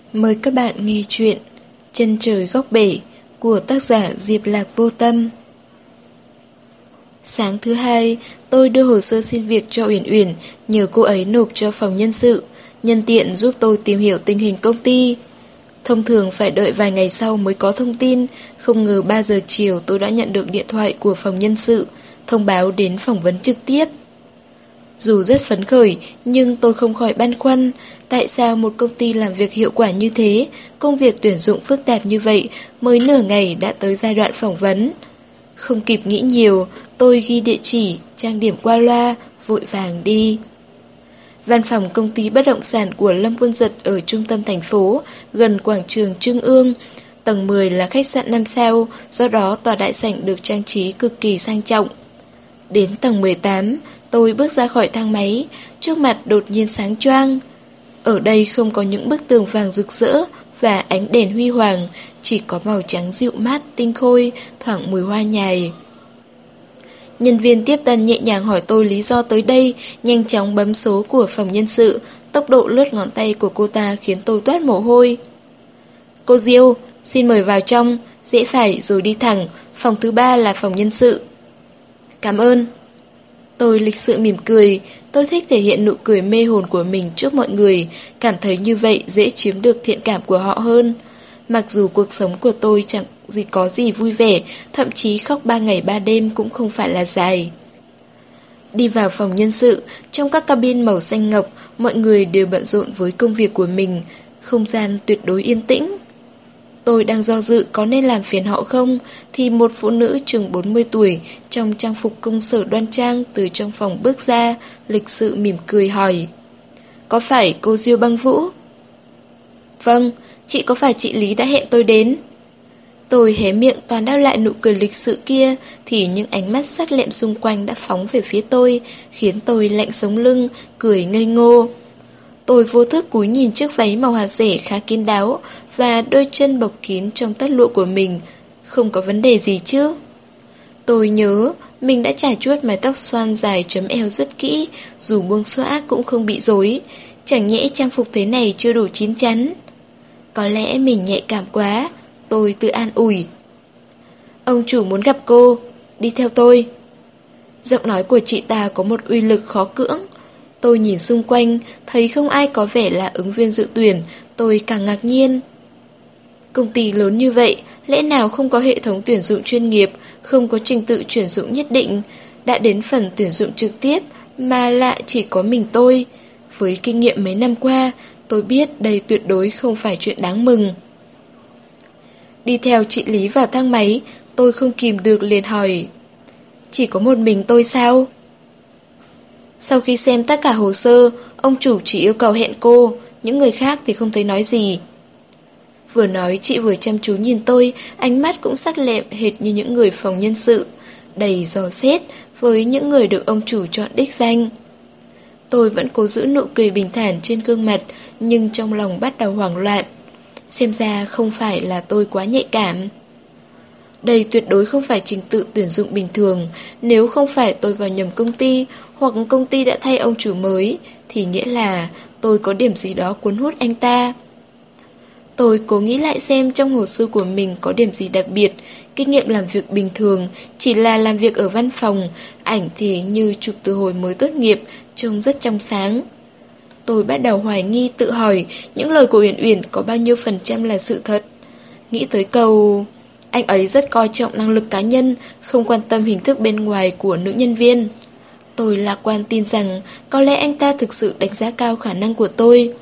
Mời các bạn nghe chuyện Chân trời góc bể của tác giả Diệp Lạc Vô Tâm. Sáng thứ hai, tôi đưa hồ sơ xin việc cho Uyển Uyển, nhờ cô ấy nộp cho phòng nhân sự, nhân tiện giúp tôi tìm hiểu tình hình công ty. Thông thường phải đợi vài ngày sau mới có thông tin, không ngờ 3 giờ chiều tôi đã nhận được điện thoại của phòng nhân sự, thông báo đến phỏng vấn trực tiếp. Dù rất phấn khởi, nhưng tôi không khỏi băn khoăn, tại sao một công ty làm việc hiệu quả như thế, công việc tuyển dụng phức tạp như vậy, mới nửa ngày đã tới giai đoạn phỏng vấn. Không kịp nghĩ nhiều, tôi ghi địa chỉ, trang điểm qua loa, vội vàng đi. Văn phòng công ty bất động sản của Lâm Quân Dật ở trung tâm thành phố, gần quảng trường Trung ương. Tầng 10 là khách sạn 5 sao, do đó tòa đại sảnh được trang trí cực kỳ sang trọng. Đến tầng 18, tôi bước ra khỏi thang máy, trước mặt đột nhiên sáng choang. Ở đây không có những bức tường vàng rực rỡ và ánh đèn huy hoàng, chỉ có màu trắng dịu mát, tinh khôi, thoảng mùi hoa nhài. Nhân viên tiếp tân nhẹ nhàng hỏi tôi lý do tới đây, nhanh chóng bấm số của phòng nhân sự, tốc độ lướt ngón tay của cô ta khiến tôi toát mồ hôi. Cô Diêu, xin mời vào trong, rẽ phải rồi đi thẳng, phòng thứ 3 là phòng nhân sự. Cảm ơn. Tôi lịch sự mỉm cười, tôi thích thể hiện nụ cười mê hồn của mình trước mọi người, cảm thấy như vậy dễ chiếm được thiện cảm của họ hơn. Mặc dù cuộc sống của tôi chẳng có gì vui vẻ, thậm chí khóc 3 ngày 3 đêm cũng không phải là dài. Đi vào phòng nhân sự, trong các cabin màu xanh ngọc, mọi người đều bận rộn với công việc của mình, không gian tuyệt đối yên tĩnh. Tôi đang do dự có nên làm phiền họ không, thì một phụ nữ chừng 40 tuổi, trong trang phục công sở đoan trang từ trong phòng bước ra, lịch sự mỉm cười hỏi. Có phải cô Diêu Băng Vũ? Vâng, chị có phải chị Lý đã hẹn tôi đến? Tôi hé miệng toàn đáp lại nụ cười lịch sự kia, thì những ánh mắt sắc lẹm xung quanh đã phóng về phía tôi, khiến tôi lạnh sống lưng, cười ngây ngô. Tôi vô thức cúi nhìn chiếc váy màu hạt rẻ khá kín đáo và đôi chân bọc kín trong tất lụa của mình. Không có vấn đề gì chứ? Tôi nhớ mình đã chải chuốt mái tóc xoăn dài chấm eo rất kỹ, dù buông xõa cũng không bị rối. Chẳng nhẽ trang phục thế này chưa đủ chín chắn? Có lẽ mình nhạy cảm quá, tôi tự an ủi. Ông chủ muốn gặp cô, đi theo tôi. Giọng nói của chị ta có một uy lực khó cưỡng. Tôi nhìn xung quanh, thấy không ai có vẻ là ứng viên dự tuyển, tôi càng ngạc nhiên. Công ty lớn như vậy, lẽ nào không có hệ thống tuyển dụng chuyên nghiệp, không có trình tự tuyển dụng nhất định, đã đến phần tuyển dụng trực tiếp mà lại chỉ có mình tôi. Với kinh nghiệm mấy năm qua, tôi biết đây tuyệt đối không phải chuyện đáng mừng. Đi theo chị Lý vào thang máy, tôi không kìm được liền hỏi. Chỉ có một mình tôi sao? Sau khi xem tất cả hồ sơ, ông chủ chỉ yêu cầu hẹn cô, những người khác thì không thấy nói gì. Vừa nói chị vừa chăm chú nhìn tôi, ánh mắt cũng sắc lẹm hệt như những người phòng nhân sự, đầy dò xét với những người được ông chủ chọn đích danh. Tôi vẫn cố giữ nụ cười bình thản trên gương mặt, nhưng trong lòng bắt đầu hoảng loạn. Xem ra không phải là tôi quá nhạy cảm. Đây tuyệt đối không phải trình tự tuyển dụng bình thường. Nếu không phải tôi vào nhầm công ty, hoặc công ty đã thay ông chủ mới, thì nghĩa là tôi có điểm gì đó cuốn hút anh ta. Tôi cố nghĩ lại xem trong hồ sơ của mình có điểm gì đặc biệt. Kinh nghiệm làm việc bình thường, chỉ là làm việc ở văn phòng, ảnh thì như chụp từ hồi mới tốt nghiệp, trông rất trong sáng. Tôi bắt đầu hoài nghi tự hỏi những lời của Uyển Uyển có bao nhiêu phần trăm là sự thật. Nghĩ tới câu anh ấy rất coi trọng năng lực cá nhân, không quan tâm hình thức bên ngoài của nữ nhân viên. Tôi lạc quan tin rằng có lẽ anh ta thực sự đánh giá cao khả năng của tôi.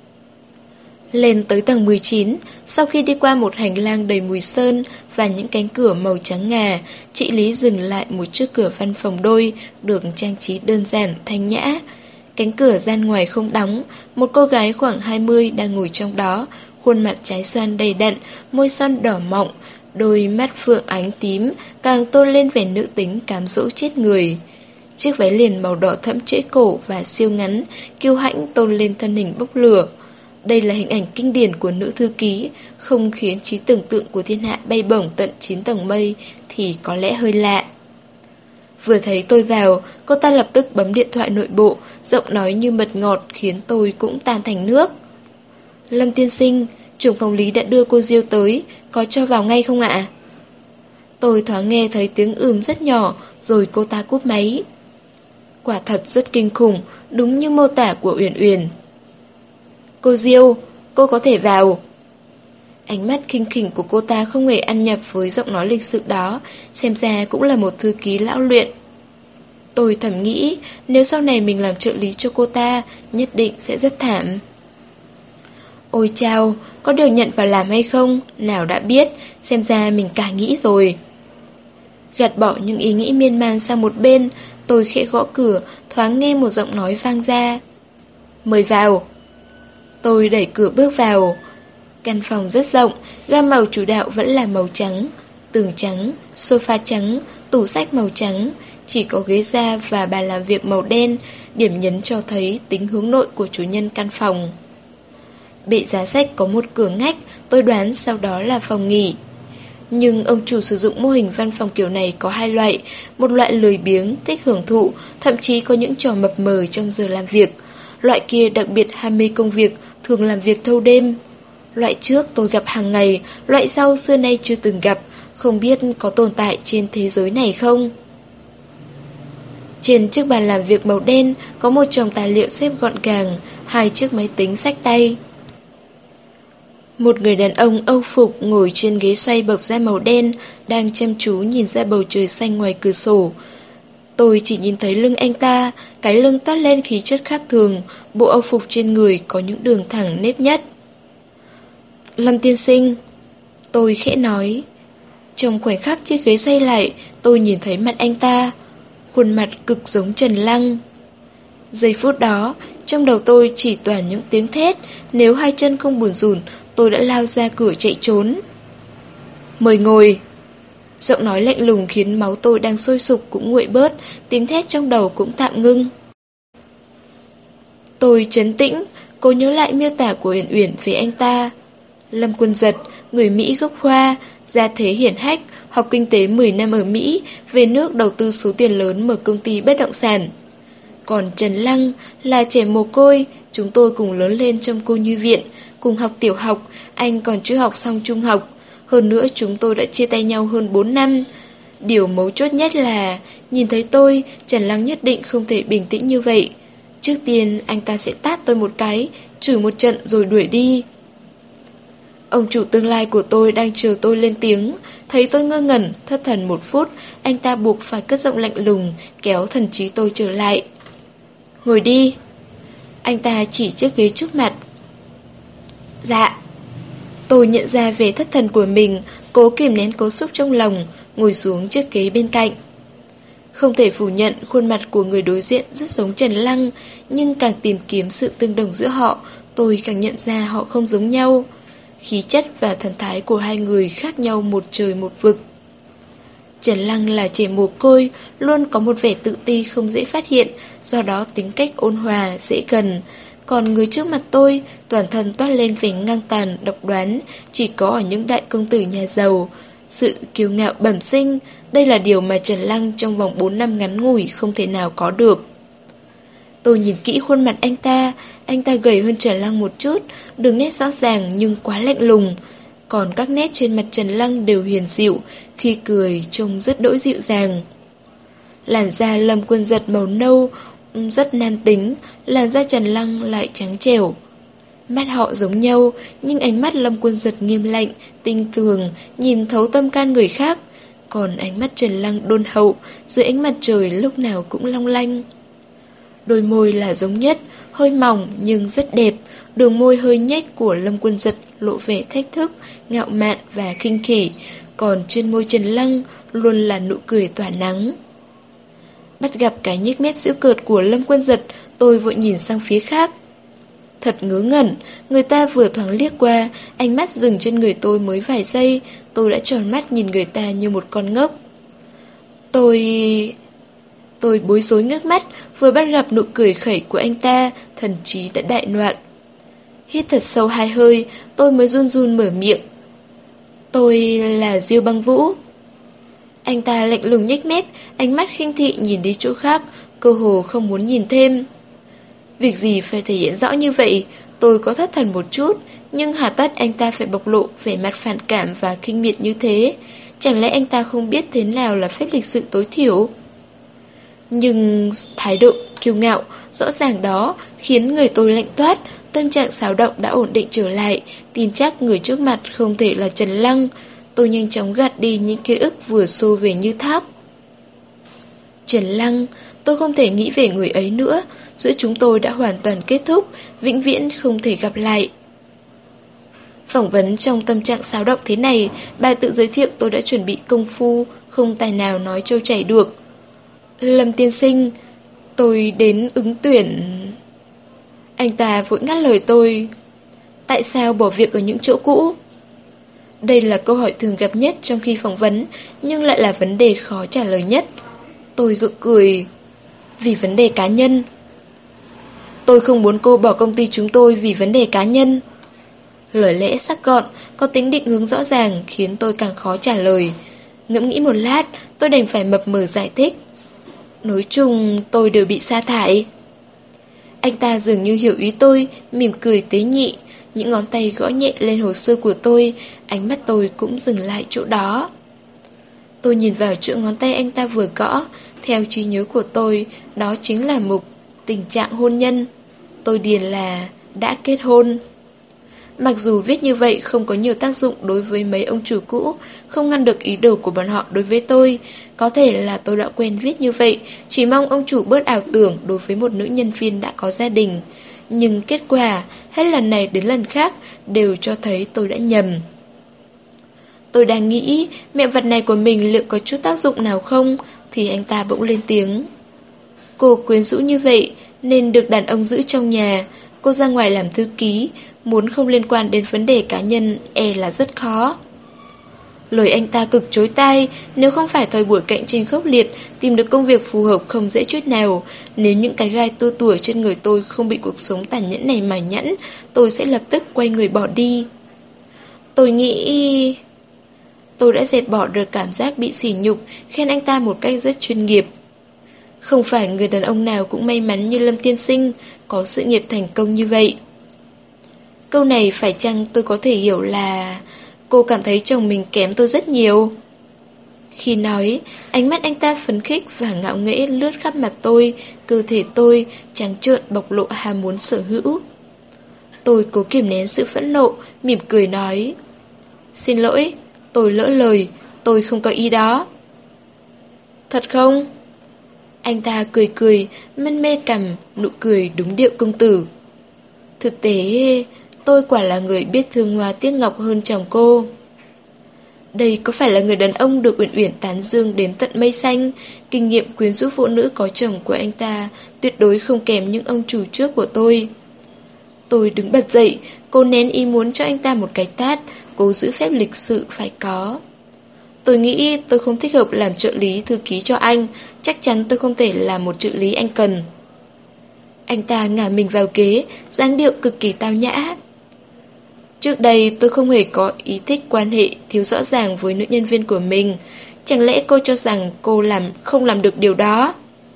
Lên tới tầng 19, sau khi đi qua một hành lang đầy mùi sơn và những cánh cửa màu trắng ngà, chị Lý dừng lại một chiếc cửa văn phòng đôi, được trang trí đơn giản, thanh nhã. Cánh cửa gian ngoài không đóng, một cô gái khoảng 20 đang ngồi trong đó, khuôn mặt trái xoan đầy đặn, môi son đỏ mọng, đôi mắt phượng ánh tím càng tôn lên vẻ nữ tính cám dỗ chết người. Chiếc váy liền màu đỏ thẫm trễ cổ và siêu ngắn, kiêu hãnh tôn lên thân hình bốc lửa. Đây là hình ảnh kinh điển của nữ thư ký, không khiến trí tưởng tượng của thiên hạ bay bổng tận 9 tầng mây thì có lẽ hơi lạ. Vừa thấy tôi vào, cô ta lập tức bấm điện thoại nội bộ, giọng nói như mật ngọt khiến tôi cũng tan thành nước. Lâm tiên sinh, Trưởng phòng lý đã đưa cô Diêu tới, có cho vào ngay không ạ? Tôi thoáng nghe thấy tiếng rất nhỏ, rồi cô ta cúp máy. Quả thật rất kinh khủng, đúng như mô tả của Uyển Uyển. Cô Diêu, cô có thể vào. Ánh mắt khinh khỉnh của cô ta không hề ăn nhập với giọng nói lịch sự đó, xem ra cũng là một thư ký lão luyện. Tôi thầm nghĩ, nếu sau này mình làm trợ lý cho cô ta, nhất định sẽ rất thảm. Ôi chao, có được nhận vào làm hay không? Nào đã biết, xem ra mình cả nghĩ rồi. Gạt bỏ những ý nghĩ miên man sang một bên, tôi khẽ gõ cửa, thoáng nghe một giọng nói vang ra. Mời vào. Tôi đẩy cửa bước vào. Căn phòng rất rộng, gam màu chủ đạo vẫn là màu trắng. Tường trắng, sofa trắng, tủ sách màu trắng. Chỉ có ghế da và bàn làm việc màu đen, điểm nhấn cho thấy tính hướng nội của chủ nhân căn phòng. Bệ giá sách có một cửa ngách, tôi đoán sau đó là phòng nghỉ. Nhưng ông chủ sử dụng mô hình văn phòng kiểu này có hai loại, một loại lười biếng, thích hưởng thụ, thậm chí có những trò mập mờ trong giờ làm việc. Loại kia đặc biệt ham mê công việc, thường làm việc thâu đêm. Loại trước tôi gặp hàng ngày, loại sau xưa nay chưa từng gặp, không biết có tồn tại trên thế giới này không. Trên chiếc bàn làm việc màu đen có một chồng tài liệu xếp gọn gàng, 2 chiếc máy tính xách tay. Một người đàn ông Âu phục ngồi trên ghế xoay bọc da màu đen, đang chăm chú nhìn ra bầu trời xanh ngoài cửa sổ. Tôi chỉ nhìn thấy lưng anh ta, cái lưng toát lên khí chất khác thường, bộ Âu phục trên người có những đường thẳng nếp nhất. Lâm tiên sinh, tôi khẽ nói. Trong khoảnh khắc chiếc ghế xoay lại, tôi nhìn thấy mặt anh ta, khuôn mặt cực giống Trần Lăng. Giây phút đó, trong đầu tôi chỉ toàn những tiếng thét, nếu hai chân không buồn rủn, tôi đã lao ra cửa chạy trốn. Mời ngồi. Giọng nói lạnh lùng khiến máu tôi đang sôi sục cũng nguội bớt, tiếng thét trong đầu cũng tạm ngưng. Tôi trấn tĩnh, cố nhớ lại miêu tả của Uyển Uyển về anh ta. Lâm Quân Giật, người Mỹ gốc Hoa, gia thế hiển hách, học kinh tế 10 năm ở Mỹ, về nước đầu tư số tiền lớn mở công ty bất động sản. Còn Trần Lăng là trẻ mồ côi, chúng tôi cùng lớn lên trong cô nhi viện, cùng học tiểu học, anh còn chưa học xong trung học. Hơn nữa chúng tôi đã chia tay nhau hơn 4 năm. Điều mấu chốt nhất là, nhìn thấy tôi, Trần Lăng nhất định không thể bình tĩnh như vậy. Trước tiên anh ta sẽ tát tôi một cái, chửi một trận rồi đuổi đi. Ông chủ tương lai của tôi đang chờ tôi lên tiếng. Thấy tôi ngơ ngẩn, thất thần một phút, anh ta buộc phải cất giọng lạnh lùng, kéo thần trí tôi trở lại. Ngồi đi. Anh ta chỉ chiếc ghế trước mặt. Dạ. Tôi nhận ra vẻ thất thần của mình, cố kìm nén cú sốc trong lòng, ngồi xuống chiếc ghế bên cạnh. Không thể phủ nhận khuôn mặt của người đối diện rất giống Trần Lăng, nhưng càng tìm kiếm sự tương đồng giữa họ, tôi càng nhận ra họ không giống nhau. Khí chất và thần thái của hai người khác nhau một trời một vực. Trần Lăng là trẻ mồ côi, luôn có một vẻ tự ti không dễ phát hiện, do đó tính cách ôn hòa, dễ gần. Còn người trước mặt tôi, toàn thân toát lên vẻ ngang tàn, độc đoán, chỉ có ở những đại công tử nhà giàu. Sự kiêu ngạo bẩm sinh, đây là điều mà Trần Lăng trong vòng 4 năm ngắn ngủi không thể nào có được. Tôi nhìn kỹ khuôn mặt anh ta gầy hơn Trần Lăng một chút, đường nét rõ ràng nhưng quá lạnh lùng. Còn các nét trên mặt Trần Lăng đều hiền dịu, khi cười trông rất đỗi dịu dàng. Làn da Lâm Quân Giật màu nâu, rất nam tính, làn da Trần Lăng lại trắng trẻo. Mắt họ giống nhau, nhưng ánh mắt Lâm Quân Giật nghiêm lạnh, tinh tường, nhìn thấu tâm can người khác. Còn ánh mắt Trần Lăng đôn hậu, dưới ánh mặt trời lúc nào cũng long lanh. Đôi môi là giống nhất, hơi mỏng nhưng rất đẹp. Đường môi hơi nhếch của Lâm Quân Giật lộ vẻ thách thức, ngạo mạn và khinh khỉ. Còn trên môi Trần Lăng luôn là nụ cười tỏa nắng. Bắt gặp cái nhếch mép giễu cợt của Lâm Quân Giật, tôi vội nhìn sang phía khác. Thật ngớ ngẩn, người ta vừa thoáng liếc qua, ánh mắt dừng trên người tôi mới vài giây, tôi đã tròn mắt nhìn người ta như một con ngốc. Tôi bối rối ngước mắt, vừa bắt gặp nụ cười khẩy của anh ta, thần trí đã đại loạn. Hít thật sâu 2 hơi, tôi mới run run mở miệng. Tôi là Diêu Băng Vũ. Anh ta lạnh lùng nhếch mép, ánh mắt khinh thị nhìn đi chỗ khác, cơ hồ không muốn nhìn thêm. Việc gì phải thể hiện rõ như vậy, tôi có thất thần một chút, Nhưng hà tất anh ta phải bộc lộ vẻ mặt phản cảm và khinh miệt như thế? Chẳng lẽ anh ta không biết thế nào là phép lịch sự tối thiểu? Nhưng thái độ kiêu ngạo rõ ràng đó khiến người tôi lạnh toát. Tâm trạng xáo động đã ổn định trở lại, tin chắc người trước mặt không thể là Trần Lăng. Tôi nhanh chóng gạt đi những ký ức vừa xô về như thác. Trần Lăng, tôi không thể nghĩ về người ấy nữa. Giữa chúng tôi đã hoàn toàn kết thúc, vĩnh viễn không thể gặp lại. Phỏng vấn trong tâm trạng xáo động thế này, bà tự giới thiệu tôi đã chuẩn bị công phu, không tài nào nói trôi chảy được. Lâm tiên sinh, tôi đến ứng tuyển. Anh ta vội ngắt lời tôi. Tại sao bỏ việc ở những chỗ cũ? Đây là câu hỏi thường gặp nhất trong khi phỏng vấn, nhưng lại là vấn đề khó trả lời nhất. Tôi gượng cười. Vì vấn đề cá nhân. Tôi không muốn cô bỏ công ty chúng tôi vì vấn đề cá nhân. Lời lẽ sắc gọn, có tính định hướng rõ ràng khiến tôi càng khó trả lời. Ngẫm nghĩ một lát, tôi đành phải mập mờ giải thích. Nói chung, tôi đều bị sa thải. Anh ta dường như hiểu ý tôi, mỉm cười tế nhị. Những ngón tay gõ nhẹ lên hồ sơ của tôi, ánh mắt tôi cũng dừng lại chỗ đó. Tôi nhìn vào chỗ ngón tay anh ta vừa gõ. Theo trí nhớ của tôi, đó chính là mục tình trạng hôn nhân. Tôi điền là đã kết hôn. Mặc dù viết như vậy không có nhiều tác dụng đối với mấy ông chủ cũ, không ngăn được ý đồ của bọn họ đối với tôi. Có thể là tôi đã quen viết như vậy, chỉ mong ông chủ bớt ảo tưởng đối với một nữ nhân viên đã có gia đình. Nhưng kết quả, hết lần này đến lần khác, đều cho thấy tôi đã nhầm. Tôi đang nghĩ, mẹo vật này của mình liệu có chút tác dụng nào không, thì anh ta bỗng lên tiếng. Cô quyến rũ như vậy, nên được đàn ông giữ trong nhà. Cô ra ngoài làm thư ký, muốn không liên quan đến vấn đề cá nhân là rất khó. Lời anh ta cực chối tai. Nếu không phải thời buổi cạnh tranh khốc liệt, tìm được công việc phù hợp không dễ chút nào. Nếu những cái gai tua tủa trên người tôi không bị cuộc sống tàn nhẫn này mài nhẵn, tôi sẽ lập tức quay người bỏ đi. Tôi nghĩ tôi đã dẹp bỏ được cảm giác bị sỉ nhục, khen anh ta một cách rất chuyên nghiệp. Không phải người đàn ông nào cũng may mắn như Lâm tiên sinh, có sự nghiệp thành công như vậy. Câu này phải chăng tôi có thể hiểu là cô cảm thấy chồng mình kém tôi rất nhiều? Khi nói, ánh mắt anh ta phấn khích và ngạo nghễ lướt khắp mặt tôi, cơ thể tôi trắng trợn bộc lộ ham muốn sở hữu. Tôi cố kiềm nén sự phẫn nộ, mỉm cười nói. Xin lỗi, tôi lỡ lời, tôi không có ý đó. Thật không? Anh ta cười cười, mân mê cằm, nụ cười đúng điệu công tử. Thực tế, tôi quả là người biết thương hoa tiếc ngọc hơn chồng cô. Đây có phải là người đàn ông được Uyển Uyển tán dương đến tận mây xanh? Kinh nghiệm quyến rũ phụ nữ có chồng của anh ta tuyệt đối không kém những ông chủ trước của tôi. Tôi đứng bật dậy, cố nén ý muốn cho anh ta một cái tát, cố giữ phép lịch sự phải có. Tôi nghĩ tôi không thích hợp làm trợ lý thư ký cho anh, chắc chắn tôi không thể là một trợ lý anh cần. Anh ta ngả mình vào ghế, dáng điệu cực kỳ tao nhã. Trước đây tôi không hề có ý thích quan hệ thiếu rõ ràng với nữ nhân viên của mình. Chẳng lẽ cô cho rằng cô không làm được điều đó?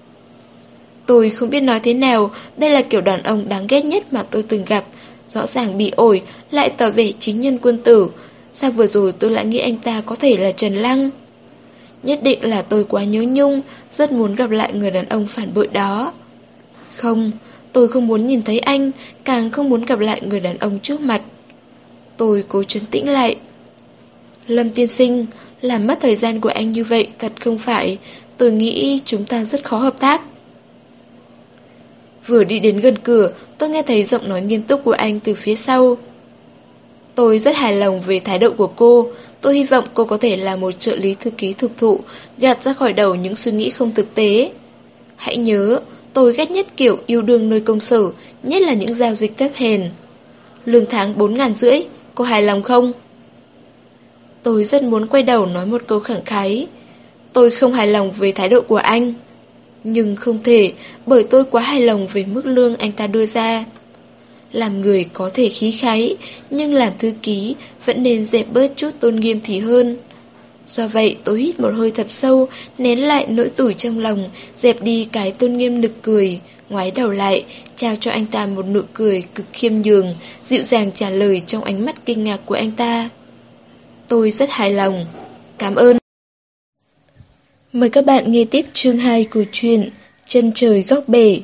Tôi không biết nói thế nào, đây là kiểu đàn ông đáng ghét nhất mà tôi từng gặp. Rõ ràng bị ổi, lại tỏ vẻ chính nhân quân tử. Sao vừa rồi tôi lại nghĩ anh ta có thể là Trần Lăng? Nhất định là tôi quá nhớ nhung, rất muốn gặp lại người đàn ông phản bội đó. Không, tôi không muốn nhìn thấy anh, càng không muốn gặp lại người đàn ông trước mặt. Tôi cố trấn tĩnh lại. Lâm tiên sinh, làm mất thời gian của anh như vậy thật không phải. Tôi nghĩ chúng ta rất khó hợp tác. Vừa đi đến gần cửa, tôi nghe thấy giọng nói nghiêm túc của anh từ phía sau. Tôi rất hài lòng về thái độ của cô. Tôi hy vọng cô có thể là một trợ lý thư ký thực thụ, gạt ra khỏi đầu những suy nghĩ không thực tế. Hãy nhớ, tôi ghét nhất kiểu yêu đương nơi công sở, nhất là những giao dịch thấp hèn. Lương tháng 4.500, cô hài lòng không? Tôi rất muốn quay đầu nói một câu khẳng khái. Tôi không hài lòng về thái độ của anh. Nhưng không thể, bởi tôi quá hài lòng về mức lương anh ta đưa ra. Làm người có thể khí khái, nhưng làm thư ký vẫn nên dẹp bớt chút tôn nghiêm thì hơn. Do vậy tôi hít một hơi thật sâu, nén lại nỗi tủi trong lòng, dẹp đi cái tôn nghiêm nực cười, ngoái đầu lại, trao cho anh ta một nụ cười cực khiêm nhường, dịu dàng trả lời trong ánh mắt kinh ngạc của anh ta. Tôi rất hài lòng. Cảm ơn. Mời các bạn nghe tiếp chương 2 của truyện Chân trời góc bể.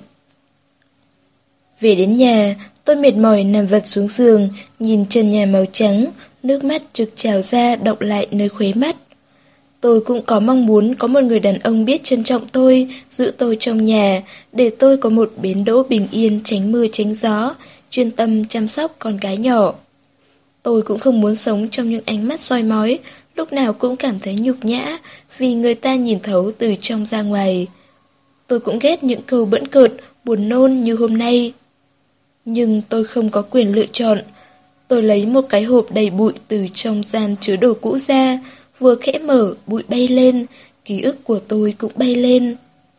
Về đến nhà, tôi mệt mỏi nằm vật xuống giường, nhìn trần nhà màu trắng, nước mắt trực trào ra đọng lại nơi khóe mắt. Tôi cũng có mong muốn có một người đàn ông biết trân trọng tôi, giữ tôi trong nhà, để tôi có một bến đỗ bình yên tránh mưa tránh gió, chuyên tâm chăm sóc con gái nhỏ. Tôi cũng không muốn sống trong những ánh mắt soi mói, lúc nào cũng cảm thấy nhục nhã vì người ta nhìn thấu từ trong ra ngoài. Tôi cũng ghét những câu bỡn cợt, buồn nôn như hôm nay. Nhưng tôi không có quyền lựa chọn. Tôi lấy một cái hộp đầy bụi từ trong gian chứa đồ cũ ra, vừa khẽ mở, bụi bay lên, ký ức của tôi cũng bay lên.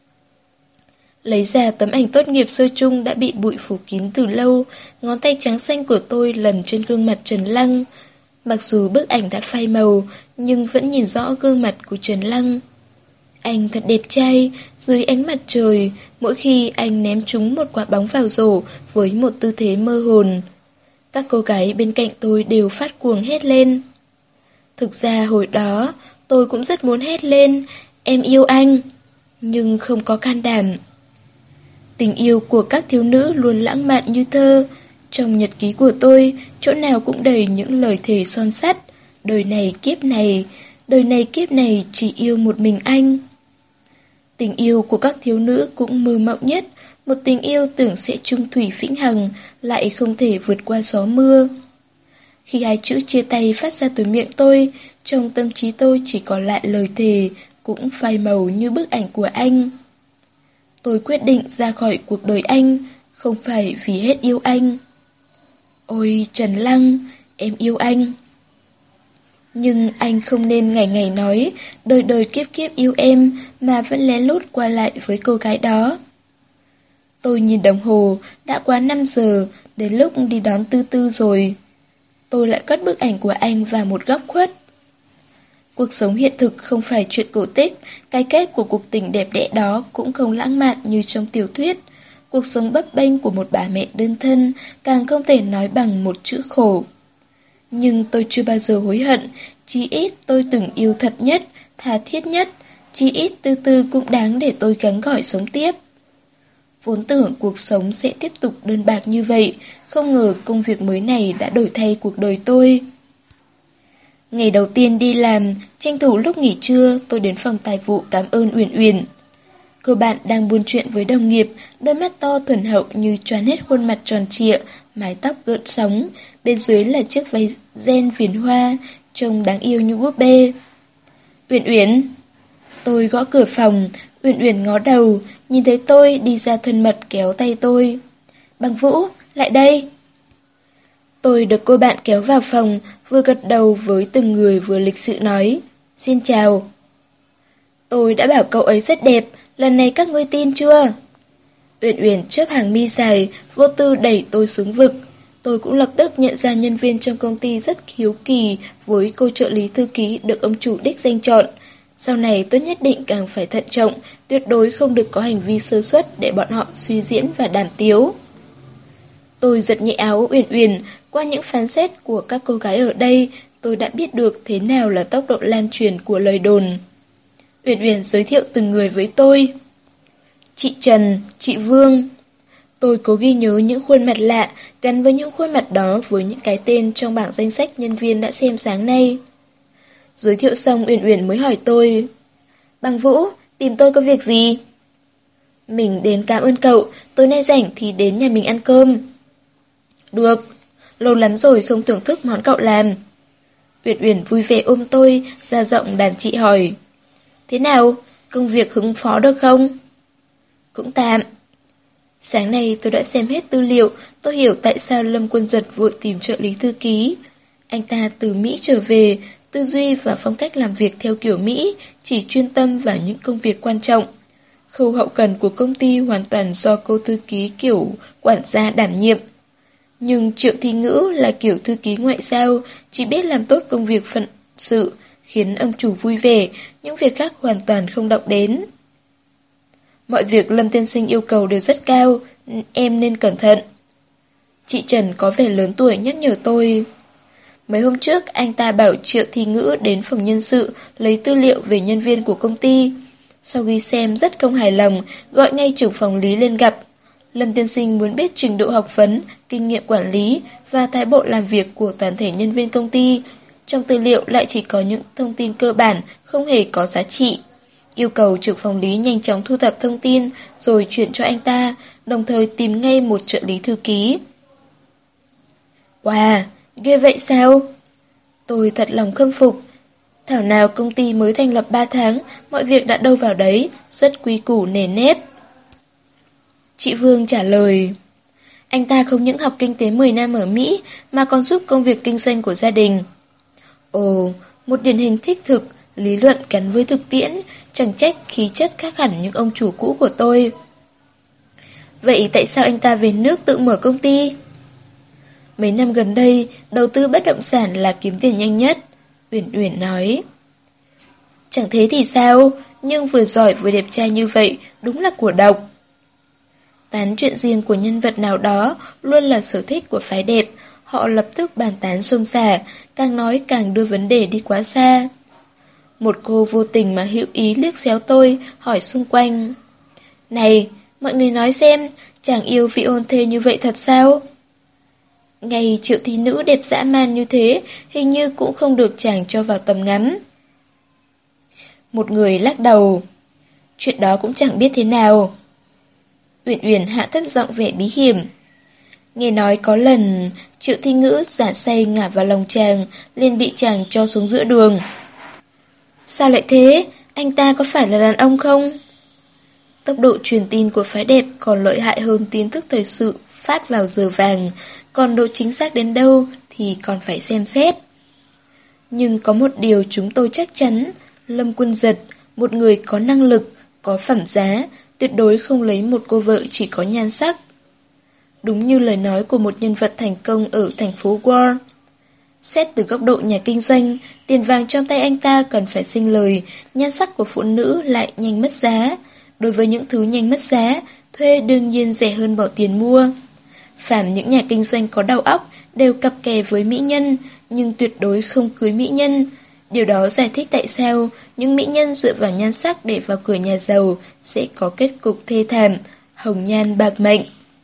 Lấy ra tấm ảnh tốt nghiệp sơ chung đã bị bụi phủ kín từ lâu, ngón tay trắng xanh của tôi lần trên gương mặt Trần Lăng. Mặc dù bức ảnh đã phai màu, nhưng vẫn nhìn rõ gương mặt của Trần Lăng. Anh thật đẹp trai, dưới ánh mặt trời, mỗi khi anh ném trúng một quả bóng vào rổ với một tư thế mơ hồn. Các cô gái bên cạnh tôi đều phát cuồng hét lên. Thực ra hồi đó, tôi cũng rất muốn hét lên, em yêu anh, nhưng không có can đảm. Tình yêu của các thiếu nữ luôn lãng mạn như thơ. Trong nhật ký của tôi, chỗ nào cũng đầy những lời thề son sắt. Đời này kiếp này chỉ yêu một mình anh. Tình yêu của các thiếu nữ cũng mơ mộng nhất, một tình yêu tưởng sẽ chung thủy vĩnh hằng, lại không thể vượt qua gió mưa. Khi hai chữ chia tay phát ra từ miệng tôi, trong tâm trí tôi chỉ còn lại lời thề, cũng phai màu như bức ảnh của anh. Tôi quyết định ra khỏi cuộc đời anh, không phải vì hết yêu anh. Ôi Trần Lăng, em yêu anh. Nhưng anh không nên ngày ngày nói, đời đời kiếp kiếp yêu em, mà vẫn lén lút qua lại với cô gái đó. Tôi nhìn đồng hồ, đã quá 5 giờ, đến lúc đi đón Tư Tư rồi. Tôi lại cất bức ảnh của anh vào một góc khuất. Cuộc sống hiện thực không phải chuyện cổ tích, cái kết của cuộc tình đẹp đẽ đó cũng không lãng mạn như trong tiểu thuyết. Cuộc sống bấp bênh của một bà mẹ đơn thân càng không thể nói bằng một chữ khổ. Nhưng tôi chưa bao giờ hối hận, chí ít tôi từng yêu thật nhất, tha thiết nhất, chí ít Tư Tư cũng đáng để tôi gắng gỏi sống tiếp. Vốn tưởng cuộc sống sẽ tiếp tục đơn bạc như vậy, không ngờ công việc mới này đã đổi thay cuộc đời tôi. Ngày đầu tiên đi làm, tranh thủ lúc nghỉ trưa, tôi đến phòng tài vụ cảm ơn Uyển Uyển. Cô bạn đang buôn chuyện với đồng nghiệp, đôi mắt to thuần hậu như choán hết khuôn mặt tròn trịa, mái tóc gợn sóng, bên dưới là chiếc váy ren viền hoa, trông đáng yêu như búp bê. Uyển Uyển. Tôi gõ cửa phòng, Uyển Uyển ngó đầu, nhìn thấy tôi đi ra thân mật kéo tay tôi. Bằng Vũ, lại đây. Tôi được cô bạn kéo vào phòng, vừa gật đầu với từng người vừa lịch sự nói. Xin chào. Tôi đã bảo cậu ấy rất đẹp, lần này các ngươi tin chưa? Uyển Uyển chớp hàng mi dài, vô tư đẩy tôi xuống vực. Tôi cũng lập tức nhận ra nhân viên trong công ty rất hiếu kỳ với cô trợ lý thư ký được ông chủ đích danh chọn. Sau này tôi nhất định càng phải thận trọng, tuyệt đối không được có hành vi sơ suất để bọn họ suy diễn và đàm tiếu. Tôi giật nhẹ áo Uyển Uyển, qua những phán xét của các cô gái ở đây, tôi đã biết được thế nào là tốc độ lan truyền của lời đồn. Uyển Uyển giới thiệu từng người với tôi. Chị Trần, chị Vương. Tôi cố ghi nhớ những khuôn mặt lạ, gắn với những khuôn mặt đó với những cái tên trong bảng danh sách nhân viên đã xem sáng nay. Giới thiệu xong Uyển Uyển mới hỏi tôi. Bằng Vũ, tìm tôi có việc gì? Mình đến cảm ơn cậu, tối nay rảnh thì đến nhà mình ăn cơm. Được, lâu lắm rồi không thưởng thức món cậu làm. Uyển Uyển vui vẻ ôm tôi, ra giọng đàn chị hỏi. Thế nào, công việc hứng phó được không? Cũng tạm. Sáng nay tôi đã xem hết tư liệu, tôi hiểu tại sao Lâm Quân Giật vội tìm trợ lý thư ký. Anh ta từ Mỹ trở về, tư duy và phong cách làm việc theo kiểu Mỹ, chỉ chuyên tâm vào những công việc quan trọng. Khâu hậu cần của công ty hoàn toàn do cô thư ký kiểu quản gia đảm nhiệm. Nhưng Triệu Thi Ngữ là kiểu thư ký ngoại giao, chỉ biết làm tốt công việc phận sự, khiến ông chủ vui vẻ, những việc khác hoàn toàn không động đến. Mọi việc Lâm tiên sinh yêu cầu đều rất cao, em nên cẩn thận. Chị Trần có vẻ lớn tuổi nhắc nhở tôi. Mấy hôm trước anh ta bảo Triệu Thi Ngữ đến phòng nhân sự lấy tư liệu về nhân viên của công ty. Sau khi xem rất không hài lòng, gọi ngay trưởng phòng lý lên gặp. Lâm tiên sinh muốn biết trình độ học vấn, kinh nghiệm quản lý và thái độ làm việc của toàn thể nhân viên công ty. Trong tư liệu lại chỉ có những thông tin cơ bản, không hề có giá trị. Yêu cầu trưởng phòng lý nhanh chóng thu thập thông tin rồi chuyển cho anh ta, đồng thời tìm ngay một trợ lý thư ký. Wow, ghê vậy sao? Tôi thật lòng khâm phục. Thảo nào công ty mới thành lập 3 tháng, mọi việc đã đâu vào đấy, rất quy củ nề nếp. Chị Vương trả lời, anh ta không những học kinh tế 10 năm ở Mỹ mà còn giúp công việc kinh doanh của gia đình. Ồ, một điển hình thích thực, lý luận gắn với thực tiễn, chẳng trách khí chất khác hẳn những ông chủ cũ của tôi. Vậy tại sao anh ta về nước tự mở công ty? Mấy năm gần đây, đầu tư bất động sản là kiếm tiền nhanh nhất, Uyển Uyển nói. Chẳng thế thì sao, nhưng vừa giỏi vừa đẹp trai như vậy, đúng là của độc. Tán chuyện riêng của nhân vật nào đó luôn là sở thích của phái đẹp, họ lập tức bàn tán xôn xả, càng nói càng đưa vấn đề đi quá xa. Một cô vô tình mà hữu ý liếc xéo tôi, hỏi xung quanh. Này, mọi người nói xem, chàng yêu vị hôn thê như vậy thật sao? Ngày Triệu Thi Nữ đẹp dã man như thế, hình như cũng không được chàng cho vào tầm ngắm. Một người lắc đầu. Chuyện đó cũng chẳng biết thế nào. Uyển Uyển hạ thấp giọng vẻ bí hiểm. Nghe nói có lần Triệu Thi Ngữ giả say ngả vào lòng chàng, liền bị chàng cho xuống giữa đường. Sao lại thế? Anh ta có phải là đàn ông không? Tốc độ truyền tin của phái đẹp còn lợi hại hơn tin tức thời sự phát vào giờ vàng, còn độ chính xác đến đâu thì còn phải xem xét. Nhưng có một điều chúng tôi chắc chắn, Lâm Quân Giật, một người có năng lực, có phẩm giá, tuyệt đối không lấy một cô vợ chỉ có nhan sắc. Đúng như lời nói của một nhân vật thành công ở thành phố Wall. Xét từ góc độ nhà kinh doanh, tiền vàng trong tay anh ta cần phải sinh lời, nhan sắc của phụ nữ lại nhanh mất giá. Đối với những thứ nhanh mất giá, thuê đương nhiên rẻ hơn bỏ tiền mua. Phàm những nhà kinh doanh có đầu óc đều cặp kè với mỹ nhân, nhưng tuyệt đối không cưới mỹ nhân. Điều đó giải thích tại sao những mỹ nhân dựa vào nhan sắc để vào cửa nhà giàu sẽ có kết cục thê thảm, hồng nhan bạc mệnh.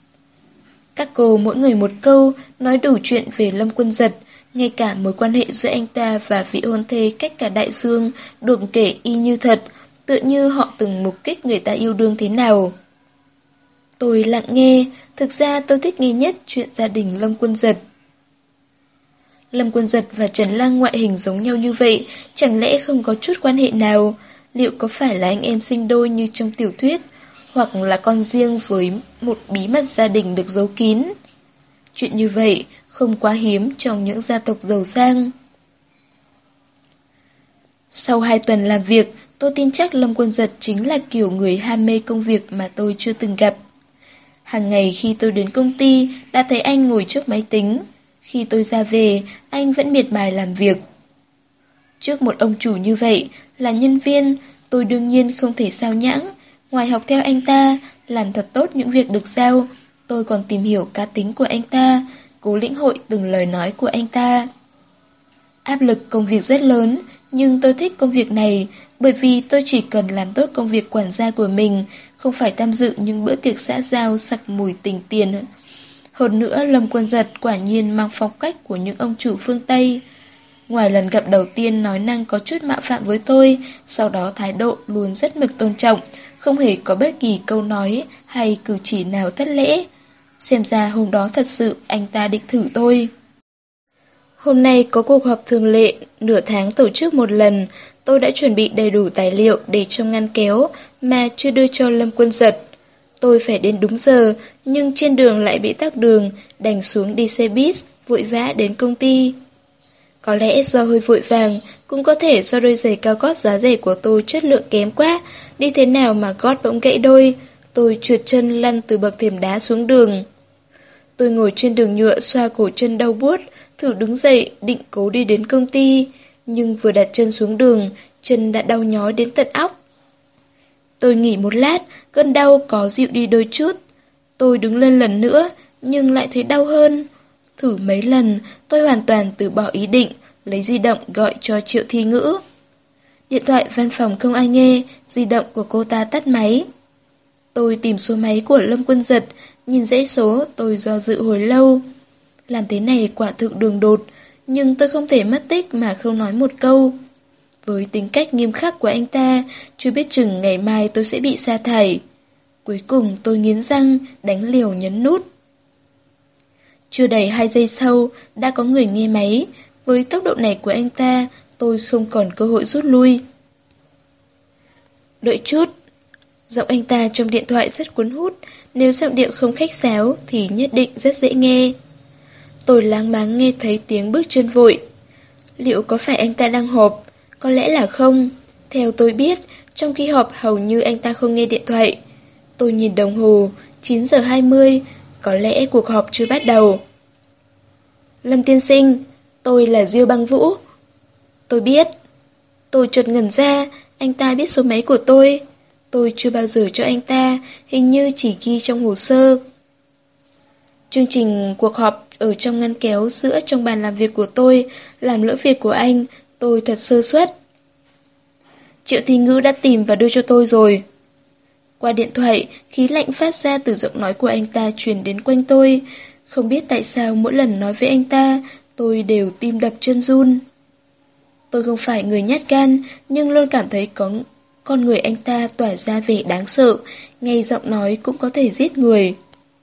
Các cô mỗi người một câu, nói đủ chuyện về Lâm Quân Giật, ngay cả mối quan hệ giữa anh ta và vị hôn thê cách cả đại dương được kể y như thật, tựa như họ từng mục kích người ta yêu đương thế nào. Tôi lặng nghe, thực ra tôi thích nghe nhất chuyện gia đình Lâm Quân Giật. Lâm Quân Giật và Trần Lang ngoại hình giống nhau như vậy, chẳng lẽ không có chút quan hệ nào? Liệu có phải là anh em sinh đôi như trong tiểu thuyết, hoặc là con riêng với một bí mật gia đình được giấu kín? Chuyện như vậy không quá hiếm trong những gia tộc giàu sang. Sau 2 tuần làm việc, tôi tin chắc Lâm Quân Giật chính là kiểu người ham mê công việc mà tôi chưa từng gặp. Hàng ngày khi tôi đến công ty, đã thấy anh ngồi trước máy tính. Khi tôi ra về, anh vẫn miệt mài làm việc. Trước một ông chủ như vậy, là nhân viên, tôi đương nhiên không thể sao nhãng. Ngoài học theo anh ta, làm thật tốt những việc được giao, tôi còn tìm hiểu cá tính của anh ta, cố lĩnh hội từng lời nói của anh ta. Áp lực công việc rất lớn, nhưng tôi thích công việc này, bởi vì tôi chỉ cần làm tốt công việc quản gia của mình, không phải tham dự những bữa tiệc xã giao sặc mùi tình tiền. Hơn nữa, Lâm Quân Giật quả nhiên mang phong cách của những ông chủ phương Tây. Ngoài lần gặp đầu tiên nói năng có chút mạo phạm với tôi, sau đó thái độ luôn rất mực tôn trọng, không hề có bất kỳ câu nói hay cử chỉ nào thất lễ. Xem ra hôm đó thật sự anh ta định thử tôi. Hôm nay có cuộc họp thường lệ, nửa tháng tổ chức một lần, tôi đã chuẩn bị đầy đủ tài liệu để trong ngăn kéo mà chưa đưa cho Lâm Quân Giật. Tôi phải đến đúng giờ, nhưng trên đường lại bị tắc đường, đành xuống đi xe buýt, vội vã đến công ty. Có lẽ do hơi vội vàng, cũng có thể do đôi giày cao gót giá rẻ của tôi chất lượng kém quá, đi thế nào mà gót bỗng gãy đôi, tôi trượt chân lăn từ bậc thềm đá xuống đường. Tôi ngồi trên đường nhựa xoa cổ chân đau buốt, thử đứng dậy định cố đi đến công ty, nhưng vừa đặt chân xuống đường, chân đã đau nhói đến tận óc. Tôi nghỉ một lát, cơn đau có dịu đi đôi chút. Tôi đứng lên lần nữa, nhưng lại thấy đau hơn. Thử mấy lần, tôi hoàn toàn từ bỏ ý định, lấy di động gọi cho Triệu Thi Ngữ. Điện thoại văn phòng không ai nghe, di động của cô ta tắt máy. Tôi tìm số máy của Lâm Quân Giật, nhìn dãy số tôi do dự hồi lâu. Làm thế này quả thực đường đột, nhưng tôi không thể mất tích mà không nói một câu. Với tính cách nghiêm khắc của anh ta, chưa biết chừng ngày mai tôi sẽ bị sa thải. Cuối cùng tôi nghiến răng, đánh liều nhấn nút. Chưa đầy 2 giây sau, đã có người nghe máy. Với tốc độ này của anh ta, tôi không còn cơ hội rút lui. Đợi chút. Giọng anh ta trong điện thoại rất cuốn hút, nếu giọng điệu không khách sáo thì nhất định rất dễ nghe. Tôi láng máng nghe thấy tiếng bước chân vội. Liệu có phải anh ta đang họp? Có lẽ là không. Theo tôi biết, trong khi họp hầu như anh ta không nghe điện thoại. Tôi nhìn đồng hồ, 9 giờ 20, có lẽ cuộc họp chưa bắt đầu. Lâm tiên sinh, tôi là Diêu Băng Vũ. Tôi biết. Tôi chợt ngẩn ra, anh ta biết số máy của tôi. Tôi chưa bao giờ cho anh ta, hình như chỉ ghi trong hồ sơ. Chương trình cuộc họp ở trong ngăn kéo giữa trong bàn làm việc của tôi, làm lỡ việc của anh, tôi thật sơ suất. Triệu Thi Ngữ đã tìm và đưa cho tôi rồi. Qua điện thoại, khí lạnh phát ra từ giọng nói của anh ta truyền đến quanh tôi. Không biết tại sao mỗi lần nói với anh ta, tôi đều tim đập chân run. Tôi không phải người nhát gan, nhưng luôn cảm thấy có con người anh ta tỏa ra vẻ đáng sợ, ngay giọng nói cũng có thể giết người.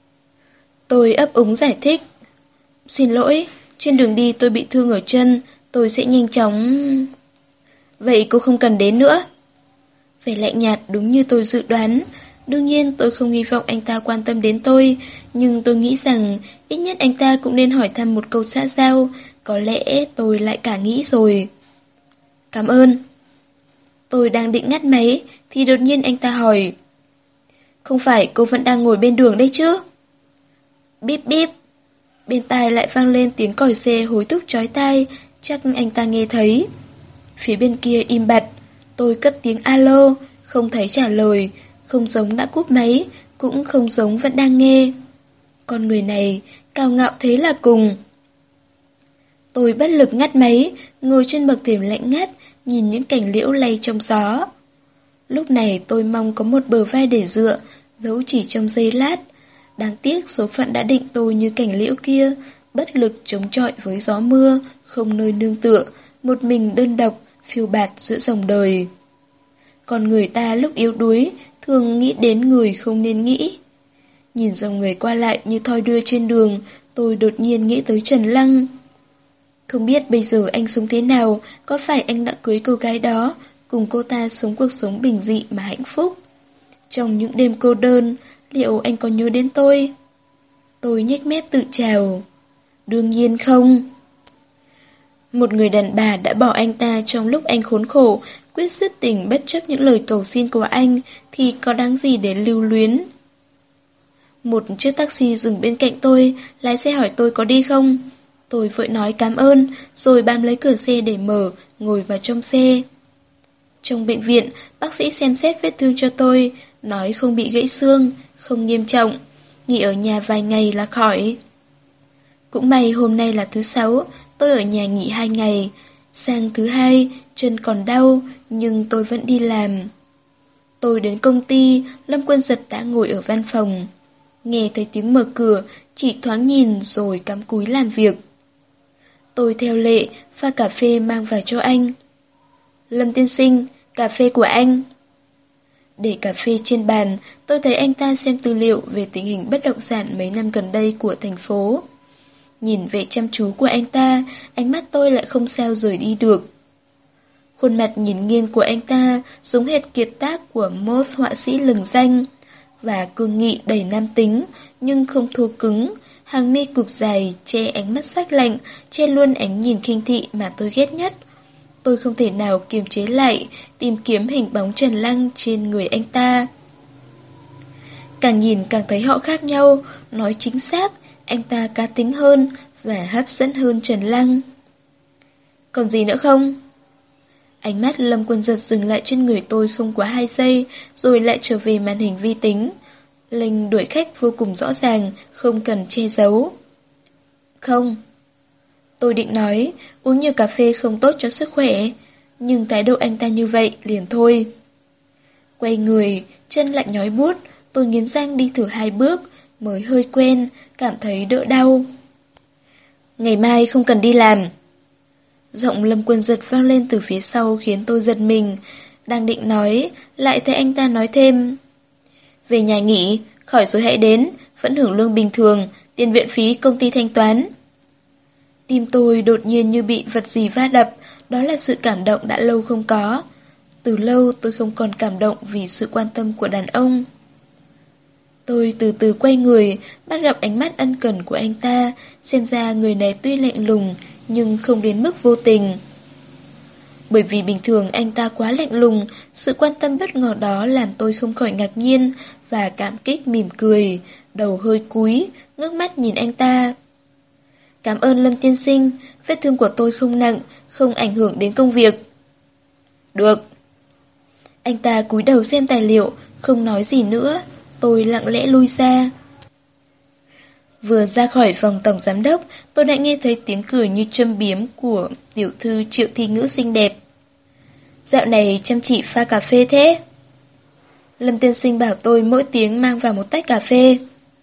Tôi ấp úng giải thích. Xin lỗi, trên đường đi tôi bị thương ở chân, tôi sẽ nhanh chóng... Vậy cô không cần đến nữa. Vẻ lạnh nhạt đúng như tôi dự đoán. Đương nhiên tôi không hy vọng anh ta quan tâm đến tôi, nhưng tôi nghĩ rằng ít nhất anh ta cũng nên hỏi thăm một câu xã giao. Có lẽ tôi lại cả nghĩ rồi. Cảm ơn. Tôi đang định ngắt máy thì đột nhiên anh ta hỏi. Không phải cô vẫn đang ngồi bên đường đây chứ? Bíp bíp. Bên tai lại vang lên tiếng còi xe hối thúc chói tai, chắc anh ta nghe thấy. Phía bên kia im bặt, tôi cất tiếng alo, không thấy trả lời, không giống đã cúp máy, cũng không giống vẫn đang nghe. Con người này, cao ngạo thế là cùng. Tôi bất lực ngắt máy, ngồi trên bậc thềm lạnh ngắt, nhìn những cành liễu lay trong gió. Lúc này tôi mong có một bờ vai để dựa, dẫu chỉ trong giây lát. Đáng tiếc số phận đã định tôi như cành liễu kia, bất lực chống chọi với gió mưa, không nơi nương tựa, một mình đơn độc, phiêu bạt giữa dòng đời. Còn người ta lúc yếu đuối, thường nghĩ đến người không nên nghĩ. Nhìn dòng người qua lại như thoi đưa trên đường, tôi đột nhiên nghĩ tới Trần Lăng. Không biết bây giờ anh sống thế nào, có phải anh đã cưới cô gái đó, cùng cô ta sống cuộc sống bình dị mà hạnh phúc. Trong những đêm cô đơn, liệu anh có nhớ đến tôi? Tôi nhếch mép tự trào. Đương nhiên không. Một người đàn bà đã bỏ anh ta trong lúc anh khốn khổ, quyết dứt tình bất chấp những lời cầu xin của anh, thì có đáng gì để lưu luyến. Một chiếc taxi dừng bên cạnh tôi, lái xe hỏi tôi có đi không. Tôi vội nói cảm ơn, rồi bám lấy cửa xe để mở, ngồi vào trong xe. Trong bệnh viện, bác sĩ xem xét vết thương cho tôi, nói không bị gãy xương, không nghiêm trọng, nghỉ ở nhà vài ngày là khỏi. Cũng may hôm nay là thứ Sáu, tôi ở nhà nghỉ 2 ngày. Sang thứ Hai, chân còn đau, nhưng tôi vẫn đi làm. Tôi đến công ty, Lâm Quân Giật đã ngồi ở văn phòng. Nghe thấy tiếng mở cửa, chỉ thoáng nhìn rồi cắm cúi làm việc. Tôi theo lệ, pha cà phê mang vào cho anh. Lâm tiên sinh, cà phê của anh. Để cà phê trên bàn, tôi thấy anh ta xem tư liệu về tình hình bất động sản mấy năm gần đây của thành phố. Nhìn vẻ chăm chú của anh ta, ánh mắt tôi lại không sao rời đi được. Khuôn mặt nhìn nghiêng của anh ta giống hệt kiệt tác của một họa sĩ lừng danh, và cương nghị đầy nam tính, nhưng không thô cứng, hàng mi cụp dài, che ánh mắt sắc lạnh, che luôn ánh nhìn khinh thị mà tôi ghét nhất. Tôi không thể nào kiềm chế lại, tìm kiếm hình bóng Trần Lăng trên người anh ta. Càng nhìn càng thấy họ khác nhau, nói chính xác, anh ta cá tính hơn và hấp dẫn hơn Trần Lăng. Còn gì nữa không? Ánh mắt Lâm Quân Giật dừng lại trên người tôi không quá 2 giây, rồi lại trở về màn hình vi tính. Lệnh đuổi khách vô cùng rõ ràng, không cần che giấu. Không. Tôi định nói, uống nhiều cà phê không tốt cho sức khỏe, nhưng thái độ anh ta như vậy liền thôi. Quay người, chân lạnh nhói buốt, tôi nghiến răng đi thử 2 bước, mới hơi quen, cảm thấy đỡ đau. Ngày mai không cần đi làm. Giọng Lâm Quân Giật vang lên từ phía sau khiến tôi giật mình. Đang định nói, lại thấy anh ta nói thêm. Về nhà nghỉ, khỏi rồi hãy đến, vẫn hưởng lương bình thường, tiền viện phí công ty thanh toán. Tim tôi đột nhiên như bị vật gì va đập, đó là sự cảm động đã lâu không có. Từ lâu tôi không còn cảm động vì sự quan tâm của đàn ông. Tôi từ từ quay người, bắt gặp ánh mắt ân cần của anh ta, xem ra người này tuy lạnh lùng, nhưng không đến mức vô tình. Bởi vì bình thường anh ta quá lạnh lùng, sự quan tâm bất ngờ đó làm tôi không khỏi ngạc nhiên và cảm kích mỉm cười, đầu hơi cúi, ngước mắt nhìn anh ta. Cảm ơn Lâm tiên sinh, vết thương của tôi không nặng, không ảnh hưởng đến công việc. Được. Anh ta cúi đầu xem tài liệu, không nói gì nữa, tôi lặng lẽ lui ra. Vừa ra khỏi phòng tổng giám đốc, tôi đã nghe thấy tiếng cười như châm biếm của tiểu thư Triệu Thi Ngữ xinh đẹp. Dạo này chăm chỉ pha cà phê thế. Lâm tiên sinh bảo tôi mỗi tiếng mang vào một tách cà phê.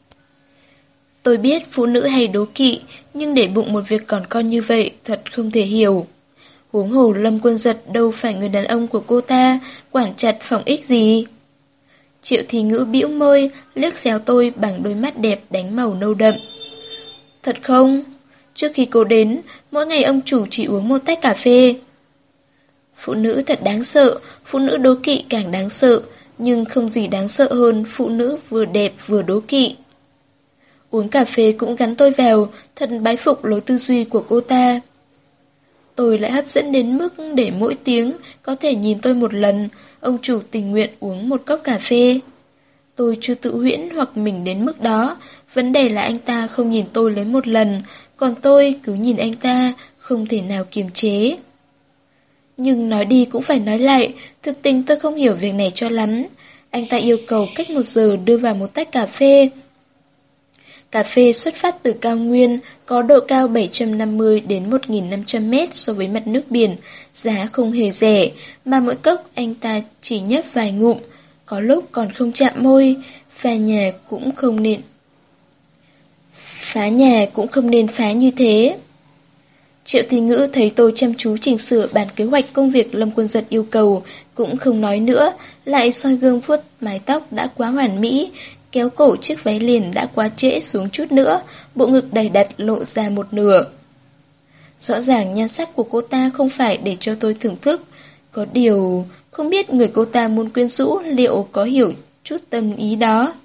Tôi biết phụ nữ hay đố kỵ, nhưng để bụng một việc còn con như vậy thật không thể hiểu. Huống hồ Lâm Quân Giật đâu phải người đàn ông của cô ta, quản chặt phòng ích gì. Triệu Thi Ngữ bĩu môi, liếc xéo tôi bằng đôi mắt đẹp đánh màu nâu đậm. Thật không? Trước khi cô đến, mỗi ngày ông chủ chỉ uống một tách cà phê. Phụ nữ thật đáng sợ, phụ nữ đố kỵ càng đáng sợ, nhưng không gì đáng sợ hơn phụ nữ vừa đẹp vừa đố kỵ. Uống cà phê cũng gắn tôi vào, thật bái phục lối tư duy của cô ta. Tôi lại hấp dẫn đến mức để mỗi tiếng có thể nhìn tôi một lần, ông chủ tình nguyện uống một cốc cà phê. Tôi chưa tự huyễn hoặc mình đến mức đó, vấn đề là anh ta không nhìn tôi lấy một lần, còn tôi cứ nhìn anh ta, không thể nào kiềm chế. Nhưng nói đi cũng phải nói lại, thực tình tôi không hiểu việc này cho lắm. Anh ta yêu cầu cách 1 giờ đưa vào một tách cà phê. Cà phê xuất phát từ cao nguyên, có độ cao 750 đến 1.500 mét so với mặt nước biển, giá không hề rẻ, mà mỗi cốc anh ta chỉ nhấp vài ngụm, có lúc còn không chạm môi, phá nhà cũng không nên phá như thế. Triệu Thi Ngữ thấy tôi chăm chú chỉnh sửa bản kế hoạch công việc Lâm Quân Giật yêu cầu, cũng không nói nữa, lại soi gương vuốt mái tóc đã quá hoàn mỹ, kéo cổ chiếc váy liền đã quá trễ xuống chút nữa, bộ ngực đầy đặn lộ ra một nửa. Rõ ràng nhan sắc của cô ta không phải để cho tôi thưởng thức, có điều không biết người cô ta muốn quyến rũ liệu có hiểu chút tâm ý đó.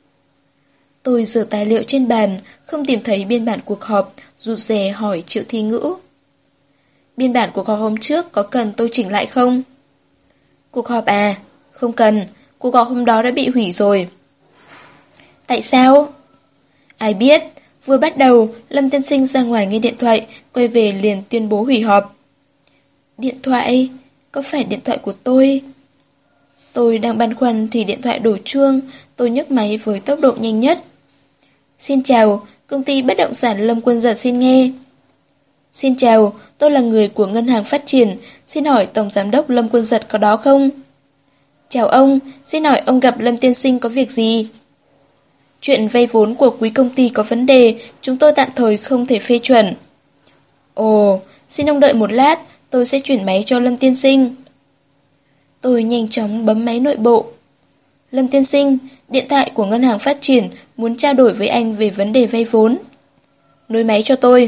Tôi giở tài liệu trên bàn, không tìm thấy biên bản cuộc họp, rụt rè hỏi Triệu Thi Ngữ. Biên bản cuộc họp hôm trước có cần tôi chỉnh lại không? Cuộc họp à? Không cần, cuộc họp hôm đó đã bị hủy rồi. Tại sao? Ai biết, vừa bắt đầu, Lâm tiên sinh ra ngoài nghe điện thoại, quay về liền tuyên bố hủy họp. Điện thoại? Có phải điện thoại của tôi? Tôi đang băn khoăn thì điện thoại đổ chuông, tôi nhấc máy với tốc độ nhanh nhất. Xin chào, công ty bất động sản Lâm Quân Giật xin nghe. Xin chào, tôi là người của Ngân hàng Phát triển, xin hỏi Tổng Giám đốc Lâm Quân Giật có đó không? Chào ông, xin hỏi ông gặp Lâm tiên sinh có việc gì? Chuyện vay vốn của quý công ty có vấn đề, chúng tôi tạm thời không thể phê chuẩn. Ồ, xin ông đợi một lát, tôi sẽ chuyển máy cho Lâm tiên sinh. Tôi nhanh chóng bấm máy nội bộ. Lâm tiên sinh, điện thoại của Ngân hàng Phát triển muốn trao đổi với anh về vấn đề vay vốn. Nối máy cho tôi.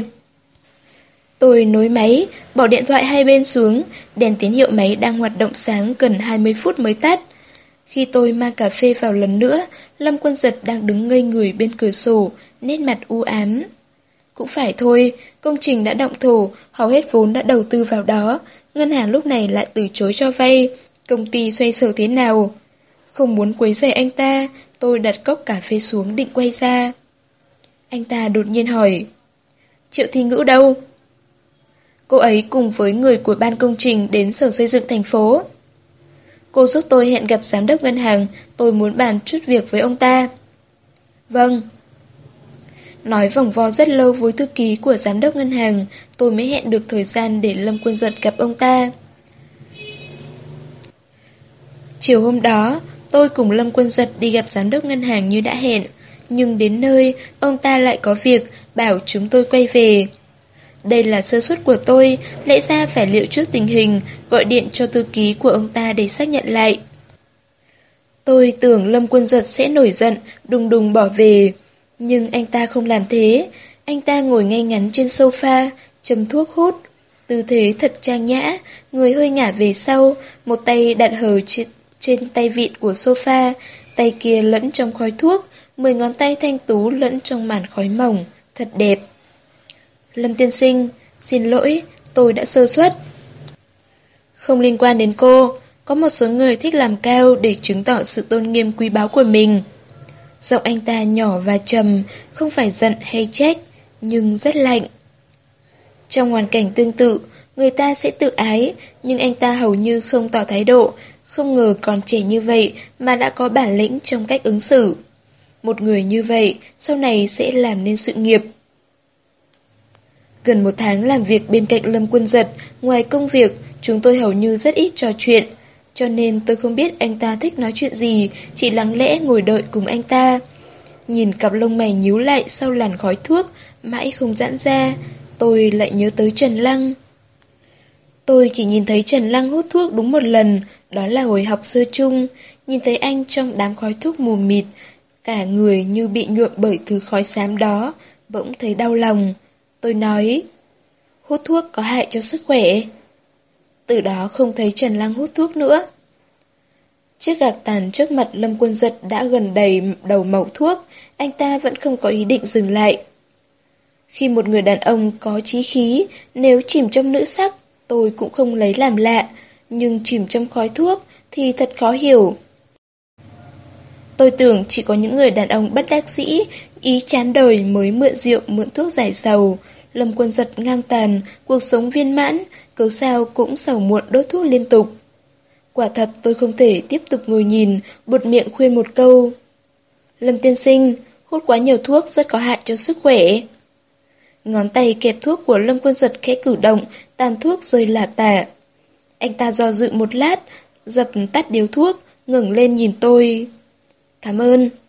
Tôi nối máy, bỏ điện thoại hai bên xuống, đèn tín hiệu máy đang hoạt động sáng gần 20 phút mới tắt. Khi tôi mang cà phê vào lần nữa, Lâm Quân Giật đang đứng ngây người bên cửa sổ, nét mặt u ám. Cũng phải thôi, công trình đã động thổ, hầu hết vốn đã đầu tư vào đó, ngân hàng lúc này lại từ chối cho vay, công ty xoay sở thế nào? Không muốn quấy rầy anh ta, tôi đặt cốc cà phê xuống định quay ra. Anh ta đột nhiên hỏi, Triệu Thi Ngữ đâu? Cô ấy cùng với người của ban công trình đến sở xây dựng thành phố. Cô giúp tôi hẹn gặp giám đốc ngân hàng, tôi muốn bàn chút việc với ông ta. Vâng. Nói vòng vo rất lâu với thư ký của giám đốc ngân hàng, tôi mới hẹn được thời gian để Lâm Quân Giật gặp ông ta. Chiều hôm đó, tôi cùng Lâm Quân Giật đi gặp giám đốc ngân hàng như đã hẹn, nhưng đến nơi, ông ta lại có việc, bảo chúng tôi quay về. Đây là sơ suất của tôi, lẽ ra phải liệu trước tình hình, gọi điện cho thư ký của ông ta để xác nhận lại. Tôi tưởng Lâm Quân Giật sẽ nổi giận, đùng đùng bỏ về. Nhưng anh ta không làm thế, anh ta ngồi ngay ngắn trên sofa, châm thuốc hút. Tư thế thật trang nhã, người hơi ngả về sau, một tay đặt hờ trên tay vịn của sofa, tay kia lẫn trong khói thuốc, 10 ngón tay thanh tú lẫn trong màn khói mỏng, thật đẹp. Lâm tiên sinh, xin lỗi, tôi đã sơ suất. Không liên quan đến cô, có một số người thích làm cao để chứng tỏ sự tôn nghiêm quý báu của mình. Giọng anh ta nhỏ và trầm, không phải giận hay trách, nhưng rất lạnh. Trong hoàn cảnh tương tự, người ta sẽ tự ái, nhưng anh ta hầu như không tỏ thái độ, không ngờ còn trẻ như vậy mà đã có bản lĩnh trong cách ứng xử. Một người như vậy, sau này sẽ làm nên sự nghiệp. Gần 1 tháng làm việc bên cạnh Lâm Quân Giật, ngoài công việc, chúng tôi hầu như rất ít trò chuyện, cho nên tôi không biết anh ta thích nói chuyện gì, chỉ lặng lẽ ngồi đợi cùng anh ta. Nhìn cặp lông mày nhíu lại sau làn khói thuốc, mãi không giãn ra, tôi lại nhớ tới Trần Lăng. Tôi chỉ nhìn thấy Trần Lăng hút thuốc đúng một lần, đó là hồi học sơ chung, nhìn thấy anh trong đám khói thuốc mù mịt, cả người như bị nhuộm bởi thứ khói xám đó, bỗng thấy đau lòng. Tôi nói, hút thuốc có hại cho sức khỏe. Từ đó không thấy Trần Lăng hút thuốc nữa. Chiếc gạc tàn trước mặt Lâm Quân Giật đã gần đầy đầu mẩu thuốc, anh ta vẫn không có ý định dừng lại. Khi một người đàn ông có chí khí, nếu chìm trong nữ sắc, tôi cũng không lấy làm lạ, nhưng chìm trong khói thuốc thì thật khó hiểu. Tôi tưởng chỉ có những người đàn ông bất đắc dĩ, ý chán đời mới mượn rượu mượn thuốc giải sầu. Lâm Quân Giật ngang tàn, cuộc sống viên mãn, cớ sao cũng sầu muộn đốt thuốc liên tục. Quả thật tôi không thể tiếp tục ngồi nhìn, buột miệng khuyên một câu. Lâm tiên sinh, hút quá nhiều thuốc rất có hại cho sức khỏe. Ngón tay kẹp thuốc của Lâm Quân Giật khẽ cử động, tàn thuốc rơi lả tả. Anh ta do dự một lát, dập tắt điếu thuốc, ngẩng lên nhìn tôi. Cảm ơn.